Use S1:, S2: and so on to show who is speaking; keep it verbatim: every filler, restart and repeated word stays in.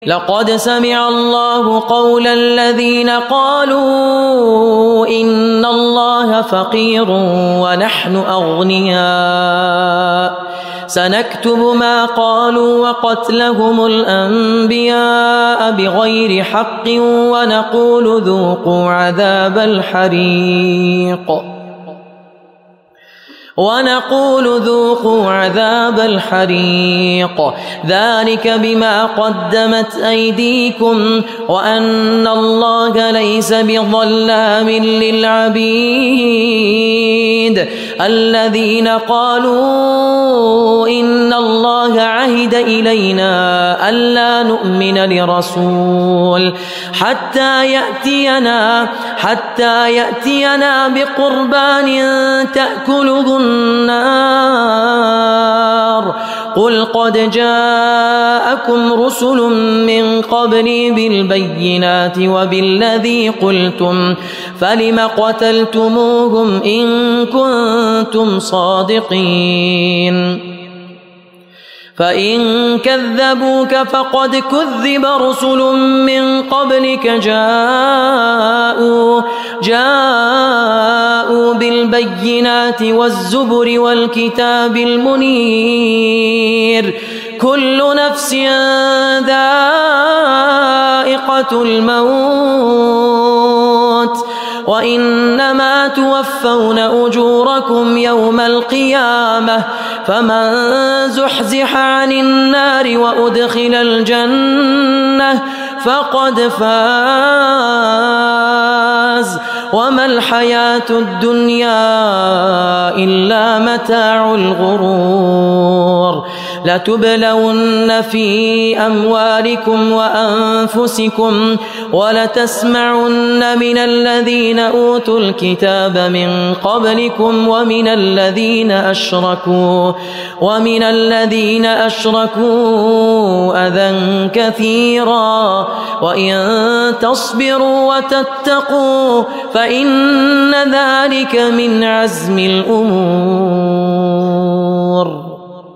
S1: لقد سمع الله قول الذين قالوا إن الله فقير ونحن أغنياء سنكتب ما قالوا وقتلهم الأنبياء بغير حق ونقول ذوقوا عذاب الحريق ونقول ذوقوا عذاب الحريق ذلك بما قدمت أيديكم وأن الله ليس بظلام للعبيد الذين قالوا إن الله عهد إلينا ألا نؤمن لرسول حتى يأتينا حتى يأتينا بقربان تأكله النار قل قد جاءكم رسل من قبلي بالبينات وبالذي قلتم فلم قتلتموهم إن كنتم صادقين فإن كذبوك فقد كذب رسل من قبلك جاءوا جاءوا بالبينات والزبر والكتاب المنير كل نفس ذائقة الموت وإنما توفون أجوركم يوم القيامة فمن زحزح عن النار وأدخل الجنة فقد فاز وما الحياة الدنيا إلا متاع الغرور لتبلون في أموالكم وأنفسكم ولتسمعن من الذين أوتوا الكتاب من قبلكم ومن الذين أشركوا ومن الذين أشركوا أذى كثيرا وإن تصبروا وتتقوا فإن ذلك من عزم الأمور.